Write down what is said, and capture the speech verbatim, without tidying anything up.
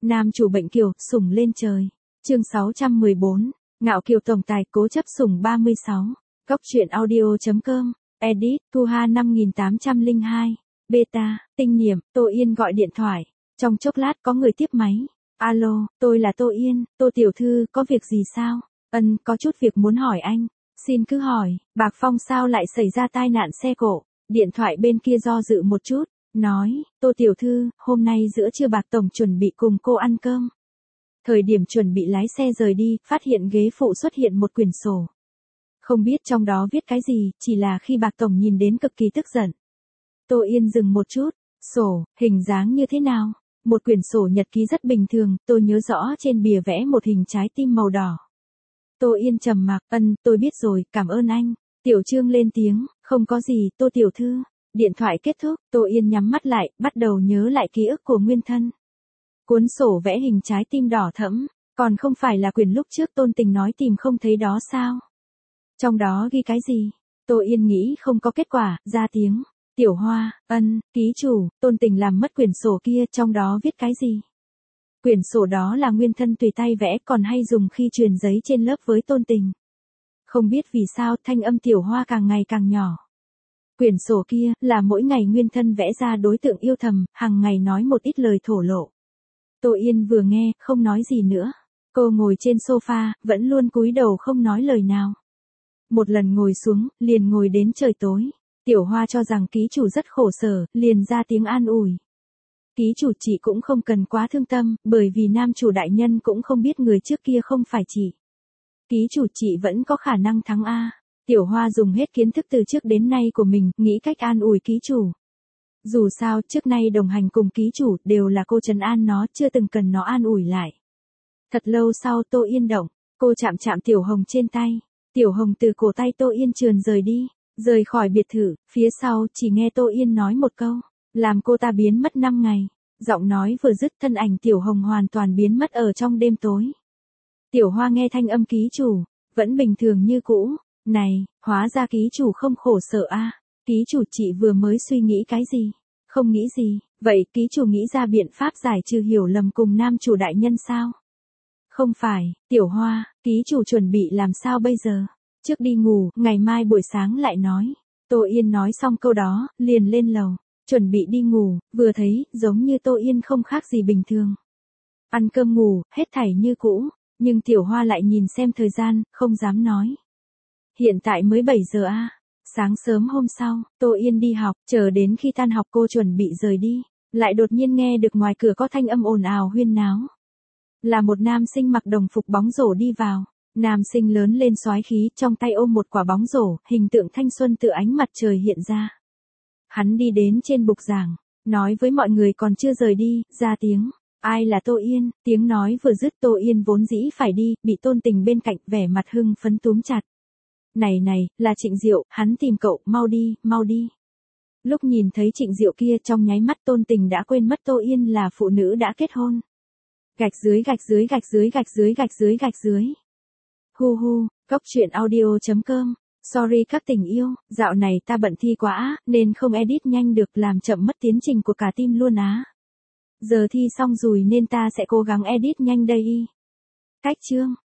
Nam chủ bệnh kiều, sủng lên trời. Chương sáu trăm mười bốn, ngạo kiều tổng tài cố chấp sủng ba mươi sáu. Góc truyện audio.com, edit, Thu Hà năm nghìn tám trăm lẻ hai. Beta, tinh niệm, Tô Yên gọi điện thoại. Trong chốc lát có người tiếp máy. Alo, tôi là Tô Yên, Tô tiểu thư, có việc gì sao? Ân, có chút việc muốn hỏi anh. Xin cứ hỏi, Bạc Phong sao lại xảy ra tai nạn xe cộ? Điện thoại bên kia do dự một chút, nói, Tô tiểu thư, hôm nay giữa trưa Bạc tổng chuẩn bị cùng cô ăn cơm. Thời điểm chuẩn bị lái xe rời đi, phát hiện ghế phụ xuất hiện một quyển sổ. Không biết trong đó viết cái gì, chỉ là khi Bạc tổng nhìn đến cực kỳ tức giận. Tô Yên dừng một chút, sổ, hình dáng như thế nào? Một quyển sổ nhật ký rất bình thường, tôi nhớ rõ trên bìa vẽ một hình trái tim màu đỏ. Tô Yên trầm mặc, ân, tôi biết rồi, cảm ơn anh. Tiểu Trương lên tiếng, không có gì, Tô tiểu thư. Điện thoại kết thúc, Tô Yên nhắm mắt lại, bắt đầu nhớ lại ký ức của nguyên thân. Cuốn sổ vẽ hình trái tim đỏ thẫm, còn không phải là quyển lúc trước Tôn Tình nói tìm không thấy đó sao? Trong đó ghi cái gì? Tô Yên nghĩ không có kết quả, ra tiếng. Tiểu Hoa, ân, ký chủ, Tôn Tình làm mất quyển sổ kia, trong đó viết cái gì? Quyển sổ đó là nguyên thân tùy tay vẽ, còn hay dùng khi truyền giấy trên lớp với Tôn Tình. Không biết vì sao thanh âm Tiểu Hoa càng ngày càng nhỏ. Quyển sổ kia là mỗi ngày nguyên thân vẽ ra đối tượng yêu thầm, hàng ngày nói một ít lời thổ lộ. Tô Yên vừa nghe, không nói gì nữa. Cô ngồi trên sofa, vẫn luôn cúi đầu không nói lời nào. Một lần ngồi xuống, liền ngồi đến trời tối. Tiểu Hoa cho rằng ký chủ rất khổ sở, liền ra tiếng an ủi. Ký chủ chị cũng không cần quá thương tâm, bởi vì nam chủ đại nhân cũng không biết người trước kia không phải chị. Ký chủ chị vẫn có khả năng thắng A. Tiểu Hoa dùng hết kiến thức từ trước đến nay của mình, nghĩ cách an ủi ký chủ. Dù sao, trước nay đồng hành cùng ký chủ, đều là cô trấn an nó, chưa từng cần nó an ủi lại. Thật lâu sau Tô Yên động, cô chạm chạm Tiểu Hồng trên tay. Tiểu Hồng từ cổ tay Tô Yên trườn rời đi, rời khỏi biệt thự, phía sau chỉ nghe Tô Yên nói một câu, làm cô ta biến mất năm ngày. Giọng nói vừa dứt, thân ảnh Tiểu Hồng hoàn toàn biến mất ở trong đêm tối. Tiểu Hoa nghe thanh âm ký chủ, vẫn bình thường như cũ. Này, hóa ra ký chủ không khổ sở a. Ký chủ chị vừa mới suy nghĩ cái gì? Không nghĩ gì, vậy ký chủ nghĩ ra biện pháp giải trừ hiểu lầm cùng nam chủ đại nhân sao? Không phải, Tiểu Hoa, ký chủ chuẩn bị làm sao bây giờ? Trước đi ngủ, ngày mai buổi sáng lại nói. Tô Yên nói xong câu đó, liền lên lầu, chuẩn bị đi ngủ, vừa thấy, giống như Tô Yên không khác gì bình thường. Ăn cơm ngủ, hết thảy như cũ, nhưng Tiểu Hoa lại nhìn xem thời gian, không dám nói. Hiện tại mới bảy giờ a. Sáng sớm hôm sau, Tô Yên đi học, chờ đến khi tan học cô chuẩn bị rời đi, lại đột nhiên nghe được ngoài cửa có thanh âm ồn ào huyên náo. Là một nam sinh mặc đồng phục bóng rổ đi vào. Nam sinh lớn lên soái khí, trong tay ôm một quả bóng rổ, hình tượng thanh xuân từ ánh mặt trời hiện ra. Hắn đi đến trên bục giảng, nói với mọi người còn chưa rời đi, ra tiếng. Ai là Tô Yên? Tiếng nói vừa dứt, Tô Yên vốn dĩ phải đi, bị Tôn Tình bên cạnh vẻ mặt hưng phấn túm chặt. Này này, là Trịnh Diệu, hắn tìm cậu, mau đi, mau đi. Lúc nhìn thấy Trịnh Diệu kia, trong nháy mắt Tôn Tình đã quên mất Tô Yên là phụ nữ đã kết hôn. Gạch dưới gạch dưới gạch dưới gạch dưới gạch dưới gạch dưới. Hu hu, góc truyện audio.com. Sorry các tình yêu, dạo này ta bận thi quá, nên không edit nhanh được, làm chậm mất tiến trình của cả team luôn á. Giờ thi xong rồi nên ta sẽ cố gắng edit nhanh đây. Cách chương.